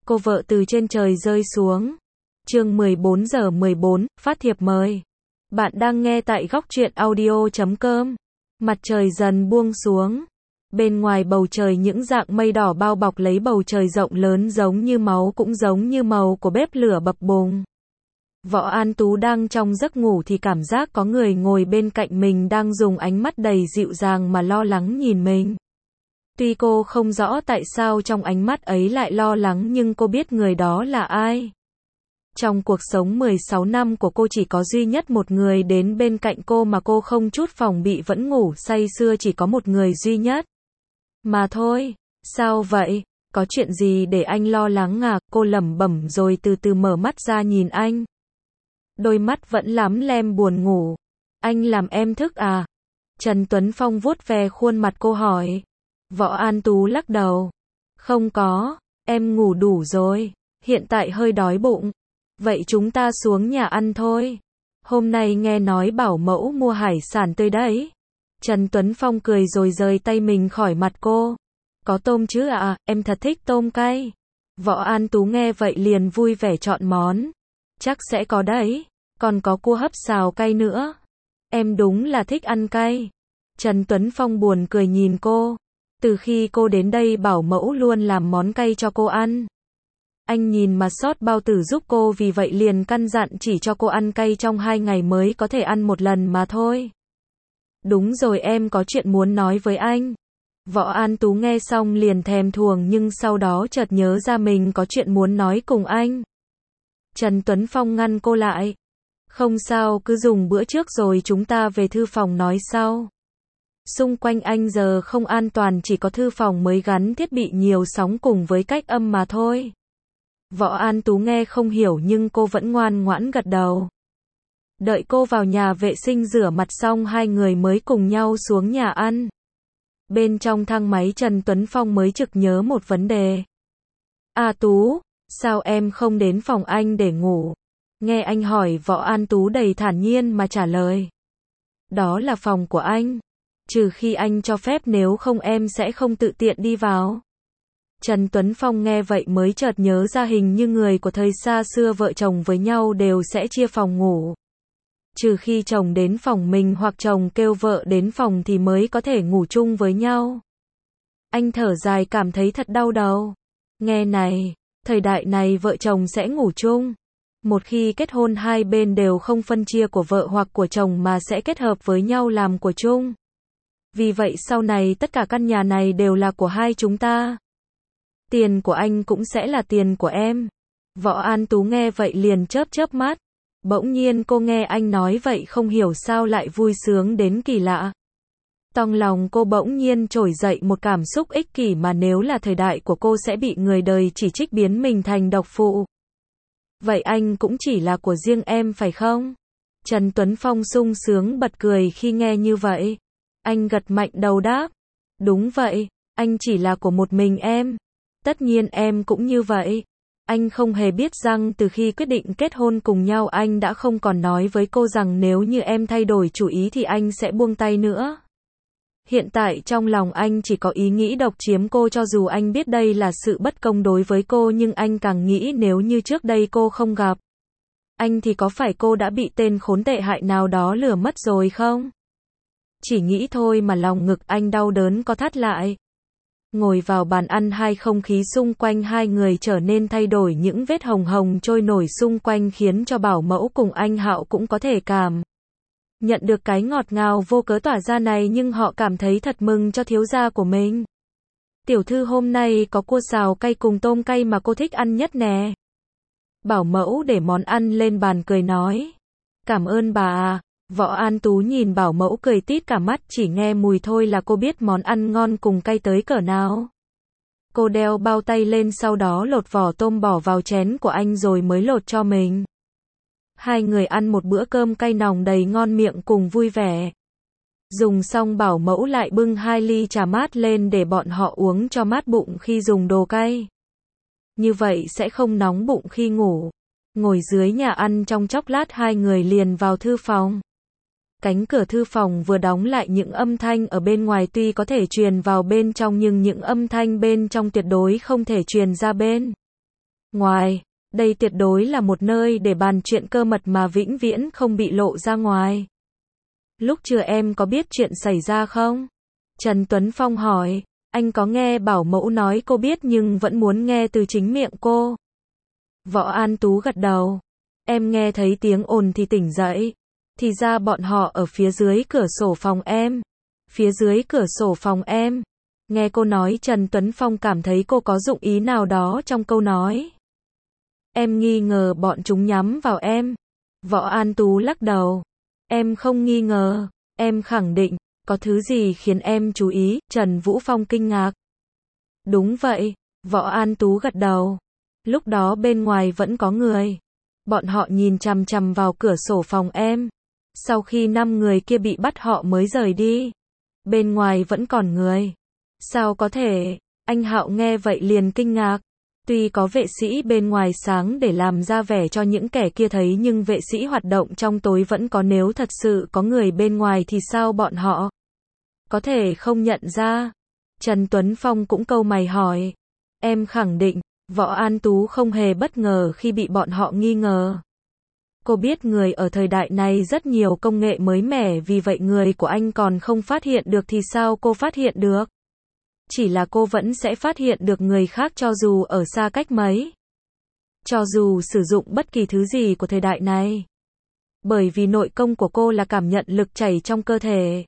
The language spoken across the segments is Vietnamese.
cô vợ từ trên trời rơi xuống. Chương 14:14, phát thiệp mời. Bạn đang nghe tại góc truyện audio.com. Mặt trời dần buông xuống. Bên ngoài bầu trời những dạng mây đỏ bao bọc lấy bầu trời rộng lớn giống như máu, cũng giống như màu của bếp lửa bập bùng. Võ An Tú đang trong giấc ngủ thì cảm giác có người ngồi bên cạnh mình đang dùng ánh mắt đầy dịu dàng mà lo lắng nhìn mình. Tuy cô không rõ tại sao trong ánh mắt ấy lại lo lắng, nhưng cô biết người đó là ai. Trong cuộc sống 16 năm của cô chỉ có duy nhất một người đến bên cạnh cô mà cô không chút phòng bị vẫn ngủ say sưa, chỉ có một người duy nhất mà thôi. Sao vậy? Có chuyện gì để anh lo lắng à? Cô lẩm bẩm rồi từ từ mở mắt ra nhìn anh. Đôi mắt vẫn lắm lem buồn ngủ. Anh làm em thức à? Trần Tuấn Phong vuốt ve khuôn mặt cô hỏi. Võ An Tú lắc đầu. Không có, em ngủ đủ rồi, hiện tại hơi đói bụng. Vậy chúng ta xuống nhà ăn thôi. Hôm nay nghe nói bảo mẫu mua hải sản tươi đấy. Trần Tuấn Phong cười rồi rời tay mình khỏi mặt cô. Có tôm chứ ạ, em thật thích tôm cay. Võ An Tú nghe vậy liền vui vẻ chọn món. Chắc sẽ có đấy, còn có cua hấp xào cay nữa. Em đúng là thích ăn cay. Trần Tuấn Phong buồn cười nhìn cô. Từ khi cô đến đây bảo mẫu luôn làm món cay cho cô ăn. Anh nhìn mà xót bao tử giúp cô, vì vậy liền căn dặn chỉ cho cô ăn cay trong 2 ngày mới có thể ăn một lần mà thôi. Đúng rồi, em có chuyện muốn nói với anh. Võ An Tú nghe xong liền thèm thuồng, nhưng sau đó chợt nhớ ra mình có chuyện muốn nói cùng anh. Trần Tuấn Phong ngăn cô lại. Không sao, cứ dùng bữa trước rồi chúng ta về thư phòng nói sau. Xung quanh anh giờ không an toàn, chỉ có thư phòng mới gắn thiết bị nhiều sóng cùng với cách âm mà thôi. Võ An Tú nghe không hiểu nhưng cô vẫn ngoan ngoãn gật đầu. Đợi cô vào nhà vệ sinh rửa mặt xong, hai người mới cùng nhau xuống nhà ăn. Bên trong thang máy Trần Tuấn Phong mới chực nhớ một vấn đề. À Tú, sao em không đến phòng anh để ngủ? Nghe anh hỏi, Võ An Tú đầy thản nhiên mà trả lời. Đó là phòng của anh. Trừ khi anh cho phép, nếu không em sẽ không tự tiện đi vào. Trần Tuấn Phong nghe vậy mới chợt nhớ ra hình như người của thời xa xưa vợ chồng với nhau đều sẽ chia phòng ngủ. Trừ khi chồng đến phòng mình hoặc chồng kêu vợ đến phòng thì mới có thể ngủ chung với nhau. Anh thở dài cảm thấy thật đau đầu. Nghe này, thời đại này vợ chồng sẽ ngủ chung. Một khi kết hôn hai bên đều không phân chia của vợ hoặc của chồng mà sẽ kết hợp với nhau làm của chung. Vì vậy sau này tất cả căn nhà này đều là của hai chúng ta. Tiền của anh cũng sẽ là tiền của em. Võ An Tú nghe vậy liền chớp chớp mắt. Bỗng nhiên cô nghe anh nói vậy không hiểu sao lại vui sướng đến kỳ lạ. Trong lòng cô bỗng nhiên trỗi dậy một cảm xúc ích kỷ mà nếu là thời đại của cô sẽ bị người đời chỉ trích biến mình thành độc phụ. Vậy anh cũng chỉ là của riêng em phải không? Trần Tuấn Phong sung sướng bật cười khi nghe như vậy. Anh gật mạnh đầu đáp. Đúng vậy, anh chỉ là của một mình em. Tất nhiên em cũng như vậy. Anh không hề biết rằng từ khi quyết định kết hôn cùng nhau anh đã không còn nói với cô rằng nếu như em thay đổi chủ ý thì anh sẽ buông tay nữa. Hiện tại trong lòng anh chỉ có ý nghĩ độc chiếm cô, cho dù anh biết đây là sự bất công đối với cô, nhưng anh càng nghĩ nếu như trước đây cô không gặp anh thì có phải cô đã bị tên khốn tệ hại nào đó lừa mất rồi không? Chỉ nghĩ thôi mà lòng ngực anh đau đớn co thắt lại. Ngồi vào bàn ăn, không khí xung quanh hai người trở nên thay đổi, những vết hồng hồng trôi nổi xung quanh khiến cho bảo mẫu cùng anh Hạo cũng có thể cảm nhận được cái ngọt ngào vô cớ tỏa ra này, nhưng họ cảm thấy thật mừng cho thiếu gia của mình. Tiểu thư hôm nay có cua xào cay cùng tôm cay mà cô thích ăn nhất nè. Bảo mẫu để món ăn lên bàn cười nói. Cảm ơn bà à. Võ An Tú nhìn bảo mẫu cười tít cả mắt, chỉ nghe mùi thôi là cô biết món ăn ngon cùng cay tới cỡ nào. Cô đeo bao tay lên, sau đó lột vỏ tôm bỏ vào chén của anh rồi mới lột cho mình. Hai người ăn một bữa cơm cay nồng đầy ngon miệng cùng vui vẻ. Dùng xong bảo mẫu lại bưng 2 ly trà mát lên để bọn họ uống cho mát bụng khi dùng đồ cay. Như vậy sẽ không nóng bụng khi ngủ. Ngồi dưới nhà ăn trong chốc lát hai người liền vào thư phòng. Cánh cửa thư phòng vừa đóng lại, những âm thanh ở bên ngoài tuy có thể truyền vào bên trong nhưng những âm thanh bên trong tuyệt đối không thể truyền ra bên ngoài. Đây tuyệt đối là một nơi để bàn chuyện cơ mật mà vĩnh viễn không bị lộ ra ngoài. Lúc trưa em có biết chuyện xảy ra không? Trần Tuấn Phong hỏi. Anh có nghe bảo mẫu nói cô biết nhưng vẫn muốn nghe từ chính miệng cô. Võ An Tú gật đầu. Em nghe thấy tiếng ồn thì tỉnh dậy. Thì ra bọn họ ở phía dưới cửa sổ phòng em. Phía dưới cửa sổ phòng em. Nghe cô nói Trần Tuấn Phong cảm thấy cô có dụng ý nào đó trong câu nói. Em nghi ngờ bọn chúng nhắm vào em. Võ An Tú lắc đầu. Em không nghi ngờ, em khẳng định, có thứ gì khiến em chú ý, Trần Vũ Phong kinh ngạc. Đúng vậy, Võ An Tú gật đầu. Lúc đó bên ngoài vẫn có người. Bọn họ nhìn chằm chằm vào cửa sổ phòng em. Sau khi 5 người kia bị bắt họ mới rời đi. Bên ngoài vẫn còn người. Sao có thể? Anh Hạo nghe vậy liền kinh ngạc. Tuy có vệ sĩ bên ngoài sáng để làm ra vẻ cho những kẻ kia thấy nhưng vệ sĩ hoạt động trong tối vẫn có, nếu thật sự có người bên ngoài thì sao bọn họ có thể không nhận ra? Trần Tuấn Phong cũng cau mày hỏi. Em khẳng định, Võ An Tú không hề bất ngờ khi bị bọn họ nghi ngờ. Cô biết người ở thời đại này rất nhiều công nghệ mới mẻ, vì vậy người của anh còn không phát hiện được thì sao cô phát hiện được? Chỉ là cô vẫn sẽ phát hiện được người khác cho dù ở xa cách mấy. Cho dù sử dụng bất kỳ thứ gì của thời đại này. Bởi vì nội công của cô là cảm nhận lực chảy trong cơ thể.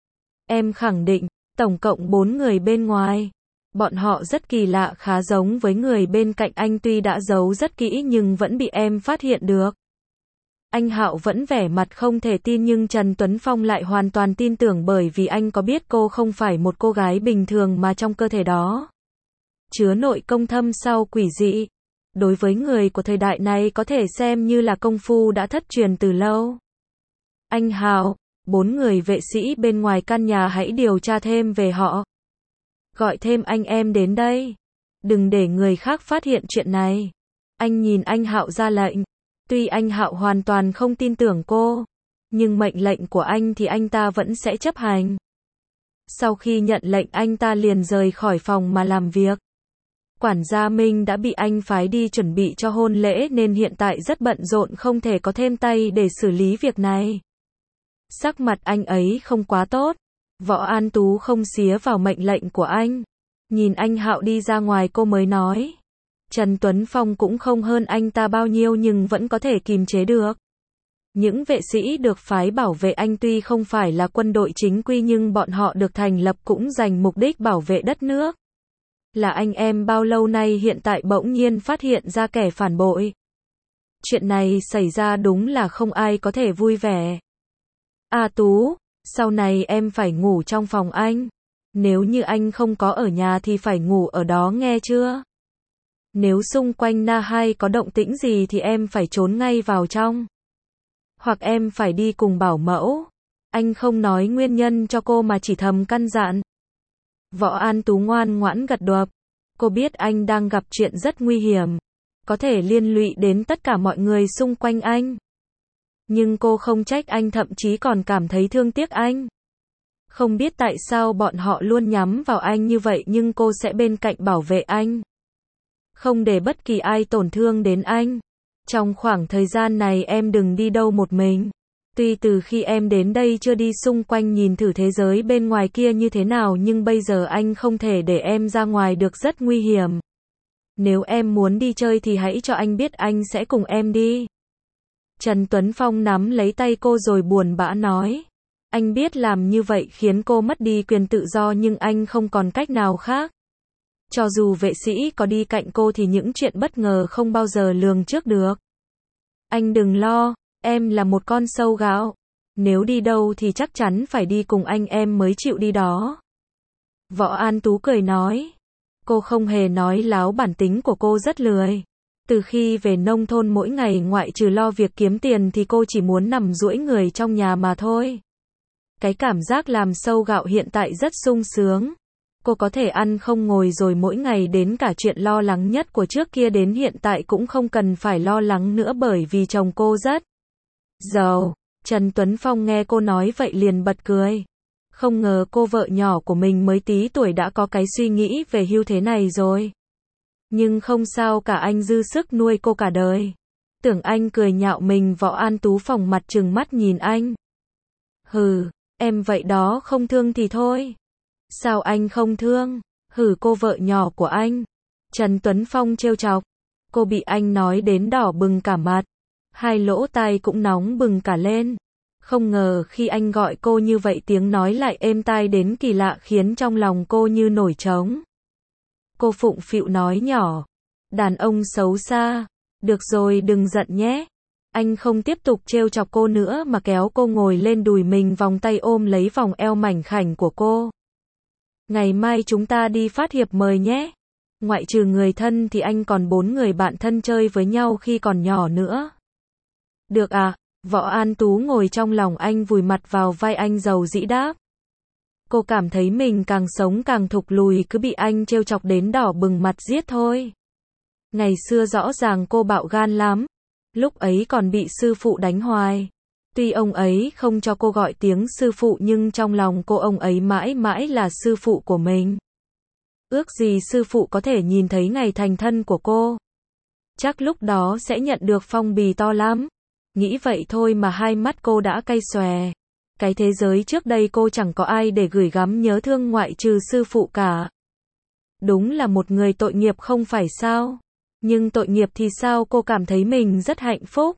Em khẳng định, tổng cộng 4 người bên ngoài. Bọn họ rất kỳ lạ, khá giống với người bên cạnh anh, tuy đã giấu rất kỹ nhưng vẫn bị em phát hiện được. Anh Hạo vẫn vẻ mặt không thể tin nhưng Trần Tuấn Phong lại hoàn toàn tin tưởng, bởi vì anh có biết cô không phải một cô gái bình thường mà trong cơ thể đó chứa nội công thâm sâu quỷ dị. Đối với người của thời đại này có thể xem như là công phu đã thất truyền từ lâu. Anh Hạo, 4 người vệ sĩ bên ngoài căn nhà hãy điều tra thêm về họ. Gọi thêm anh em đến đây. Đừng để người khác phát hiện chuyện này. Anh nhìn anh Hạo ra lệnh. Tuy anh Hạo hoàn toàn không tin tưởng cô, nhưng mệnh lệnh của anh thì anh ta vẫn sẽ chấp hành. Sau khi nhận lệnh anh ta liền rời khỏi phòng mà làm việc. Quản gia Minh đã bị anh phái đi chuẩn bị cho hôn lễ nên hiện tại rất bận rộn, không thể có thêm tay để xử lý việc này. Sắc mặt anh ấy không quá tốt. Võ An Tú không xía vào mệnh lệnh của anh. Nhìn anh Hạo đi ra ngoài cô mới nói. Trần Tuấn Phong cũng không hơn anh ta bao nhiêu nhưng vẫn có thể kìm chế được. Những vệ sĩ được phái bảo vệ anh tuy không phải là quân đội chính quy nhưng bọn họ được thành lập cũng dành mục đích bảo vệ đất nước. Là anh em bao lâu nay hiện tại bỗng nhiên phát hiện ra kẻ phản bội. Chuyện này xảy ra đúng là không ai có thể vui vẻ. A Tú, sau này em phải ngủ trong phòng anh. Nếu như anh không có ở nhà thì phải ngủ ở đó nghe chưa? Nếu xung quanh Na Hai có động tĩnh gì thì em phải trốn ngay vào trong. Hoặc em phải đi cùng bảo mẫu. Anh không nói nguyên nhân cho cô mà chỉ thầm căn dặn. Võ An Tú ngoan ngoãn gật đầu. Cô biết anh đang gặp chuyện rất nguy hiểm. Có thể liên lụy đến tất cả mọi người xung quanh anh. Nhưng cô không trách anh, thậm chí còn cảm thấy thương tiếc anh. Không biết tại sao bọn họ luôn nhắm vào anh như vậy nhưng cô sẽ bên cạnh bảo vệ anh. Không để bất kỳ ai tổn thương đến anh. Trong khoảng thời gian này em đừng đi đâu một mình. Tuy từ khi em đến đây chưa đi xung quanh nhìn thử thế giới bên ngoài kia như thế nào nhưng bây giờ anh không thể để em ra ngoài được, rất nguy hiểm. Nếu em muốn đi chơi thì hãy cho anh biết, anh sẽ cùng em đi. Trần Tuấn Phong nắm lấy tay cô rồi buồn bã nói. Anh biết làm như vậy khiến cô mất đi quyền tự do nhưng anh không còn cách nào khác. Cho dù vệ sĩ có đi cạnh cô thì những chuyện bất ngờ không bao giờ lường trước được. Anh đừng lo, em là một con sâu gạo. Nếu đi đâu thì chắc chắn phải đi cùng anh em mới chịu đi đó. Võ An Tú cười nói. Cô không hề nói láo, bản tính của cô rất lười. Từ khi về nông thôn mỗi ngày ngoại trừ lo việc kiếm tiền thì cô chỉ muốn nằm duỗi người trong nhà mà thôi. Cái cảm giác làm sâu gạo hiện tại rất sung sướng. Cô có thể ăn không ngồi rồi mỗi ngày, đến cả chuyện lo lắng nhất của trước kia đến hiện tại cũng không cần phải lo lắng nữa bởi vì chồng cô rất giàu. Trần Tuấn Phong nghe cô nói vậy liền bật cười. Không ngờ cô vợ nhỏ của mình mới tí tuổi đã có cái suy nghĩ về hưu thế này rồi. Nhưng không sao cả, anh dư sức nuôi cô cả đời. Tưởng anh cười nhạo mình, Võ An Tú phồng mặt trừng mắt nhìn anh. Hừ, em vậy đó, không thương thì thôi. Sao anh không thương? Hừ, cô vợ nhỏ của anh. Trần Tuấn Phong trêu chọc. Cô bị anh nói đến đỏ bừng cả mặt. Hai lỗ tai cũng nóng bừng cả lên. Không ngờ khi anh gọi cô như vậy, tiếng nói lại êm tai đến kỳ lạ, khiến trong lòng cô như nổi trống. Cô phụng phịu nói nhỏ. Đàn ông xấu xa. Được rồi, đừng giận nhé. Anh không tiếp tục trêu chọc cô nữa mà kéo cô ngồi lên đùi mình, vòng tay ôm lấy vòng eo mảnh khảnh của cô. Ngày mai chúng ta đi phát thiệp mời nhé. Ngoại trừ người thân thì anh còn 4 người bạn thân chơi với nhau khi còn nhỏ nữa. Được à? Võ An Tú ngồi trong lòng anh, vùi mặt vào vai anh dầu dĩ đáp. Cô cảm thấy mình càng sống càng thụt lùi, cứ bị anh trêu chọc đến đỏ bừng mặt giết thôi. Ngày xưa rõ ràng cô bạo gan lắm. Lúc ấy còn bị sư phụ đánh hoài. Tuy ông ấy không cho cô gọi tiếng sư phụ, nhưng trong lòng cô ông ấy mãi mãi là sư phụ của mình. Ước gì sư phụ có thể nhìn thấy ngày thành thân của cô. Chắc lúc đó sẽ nhận được phong bì to lắm. Nghĩ vậy thôi mà hai mắt cô đã cay xòe. Cái thế giới trước đây cô chẳng có ai để gửi gắm nhớ thương ngoại trừ sư phụ cả. Đúng là một người tội nghiệp không phải sao? Nhưng tội nghiệp thì sao, cô cảm thấy mình rất hạnh phúc.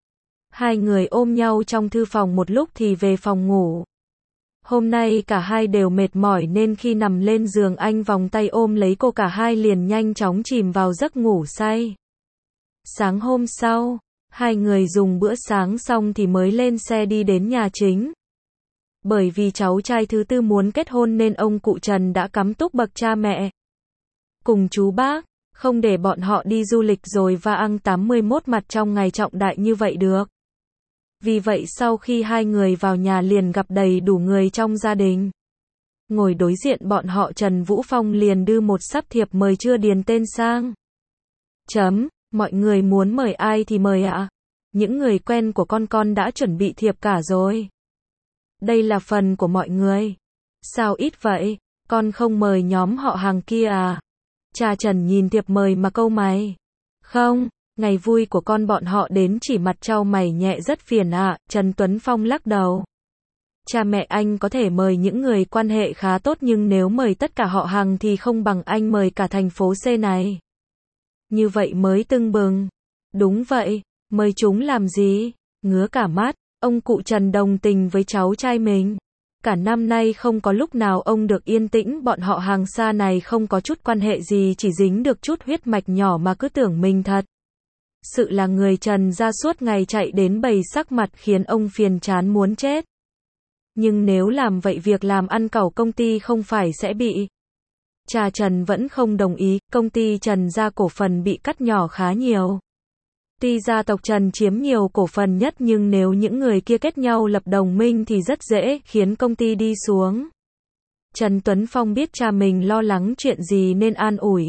Hai người ôm nhau trong thư phòng một lúc thì về phòng ngủ. Hôm nay cả hai đều mệt mỏi nên khi nằm lên giường, anh vòng tay ôm lấy cô, cả hai liền nhanh chóng chìm vào giấc ngủ say. Sáng hôm sau, hai người dùng bữa sáng xong thì mới lên xe đi đến nhà chính. Bởi vì cháu trai thứ tư muốn kết hôn nên ông cụ Trần đã cắm túc bậc cha mẹ cùng chú bác, không để bọn họ đi du lịch rồi va ăn 81 mặt trong ngày trọng đại như vậy được. Vì vậy sau khi hai người vào nhà liền gặp đầy đủ người trong gia đình. Ngồi đối diện bọn họ, Trần Vũ Phong liền đưa một sắp thiệp mời chưa điền tên sang. Mọi người muốn mời ai thì mời ạ. Những người quen của con đã chuẩn bị thiệp cả rồi. Đây là phần của mọi người. Sao ít vậy? Con không mời nhóm họ hàng kia à? Cha Trần nhìn thiệp mời mà cau mày. Không, ngày vui của con bọn họ đến chỉ mặt trao mày nhẹ, rất phiền ạ. Trần Tuấn Phong lắc đầu. Cha mẹ anh có thể mời những người quan hệ khá tốt, nhưng nếu mời tất cả họ hàng thì không bằng anh mời cả thành phố C này. Như vậy mới tưng bừng. Đúng vậy, mời chúng làm gì? Ngứa cả mắt, ông cụ Trần đồng tình với cháu trai mình. Cả năm nay không có lúc nào ông được yên tĩnh, bọn họ hàng xa này không có chút quan hệ gì, chỉ dính được chút huyết mạch nhỏ mà cứ tưởng mình thật sự là người Trần ra, suốt ngày chạy đến bày sắc mặt khiến ông phiền chán muốn chết. Nhưng nếu làm vậy, việc làm ăn cẩu công ty không phải sẽ bị. Cha Trần vẫn không đồng ý, công ty Trần gia cổ phần bị cắt nhỏ khá nhiều. Tuy gia tộc Trần chiếm nhiều cổ phần nhất, nhưng nếu những người kia kết nhau lập đồng minh thì rất dễ khiến công ty đi xuống. Trần Tuấn Phong biết cha mình lo lắng chuyện gì nên an ủi.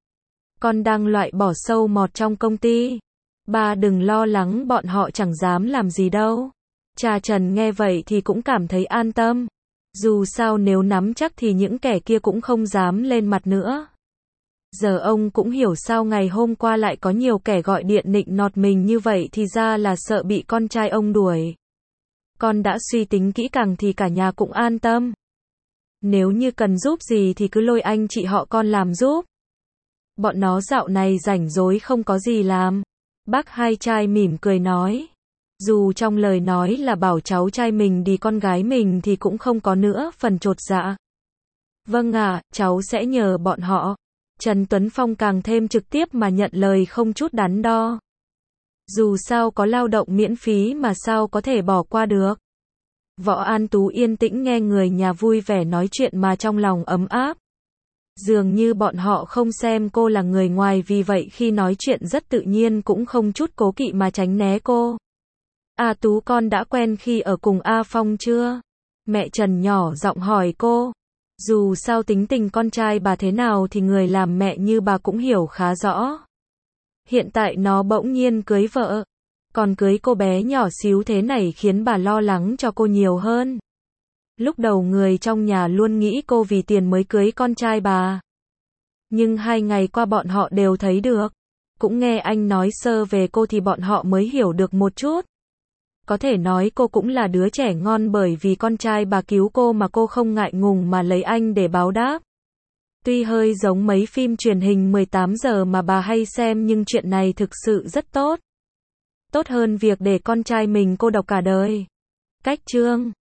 Con đang loại bỏ sâu mọt trong công ty. Ba đừng lo lắng, bọn họ chẳng dám làm gì đâu. Cha Trần nghe vậy thì cũng cảm thấy an tâm. Dù sao nếu nắm chắc thì những kẻ kia cũng không dám lên mặt nữa. Giờ ông cũng hiểu sao ngày hôm qua lại có nhiều kẻ gọi điện nịnh nọt mình như vậy, thì ra là sợ bị con trai ông đuổi. Con đã suy tính kỹ càng thì cả nhà cũng an tâm. Nếu như cần giúp gì thì cứ lôi anh chị họ con làm giúp. Bọn nó dạo này rảnh rỗi không có gì làm. Bác hai trai mỉm cười nói. Dù trong lời nói là bảo cháu trai mình đi, con gái mình thì cũng không có nữa phần chột dạ. Vâng ạ, cháu sẽ nhờ bọn họ. Trần Tuấn Phong càng thêm trực tiếp mà nhận lời, không chút đắn đo. Dù sao có lao động miễn phí mà sao có thể bỏ qua được. Võ An Tú yên tĩnh nghe người nhà vui vẻ nói chuyện mà trong lòng ấm áp. Dường như bọn họ không xem cô là người ngoài, vì vậy khi nói chuyện rất tự nhiên, cũng không chút cố kỵ mà tránh né cô. A Tú, con đã quen khi ở cùng A Phong chưa? Mẹ Trần nhỏ giọng hỏi cô. Dù sao tính tình con trai bà thế nào thì người làm mẹ như bà cũng hiểu khá rõ. Hiện tại nó bỗng nhiên cưới vợ, còn cưới cô bé nhỏ xíu thế này khiến bà lo lắng cho cô nhiều hơn. Lúc đầu người trong nhà luôn nghĩ cô vì tiền mới cưới con trai bà. Nhưng 2 ngày qua bọn họ đều thấy được. Cũng nghe anh nói sơ về cô thì bọn họ mới hiểu được một chút. Có thể nói cô cũng là đứa trẻ ngon bởi vì con trai bà cứu cô mà cô không ngại ngùng mà lấy anh để báo đáp. Tuy hơi giống mấy phim truyền hình 18 giờ mà bà hay xem nhưng chuyện này thực sự rất tốt. Tốt hơn việc để con trai mình cô độc cả đời. Cách chương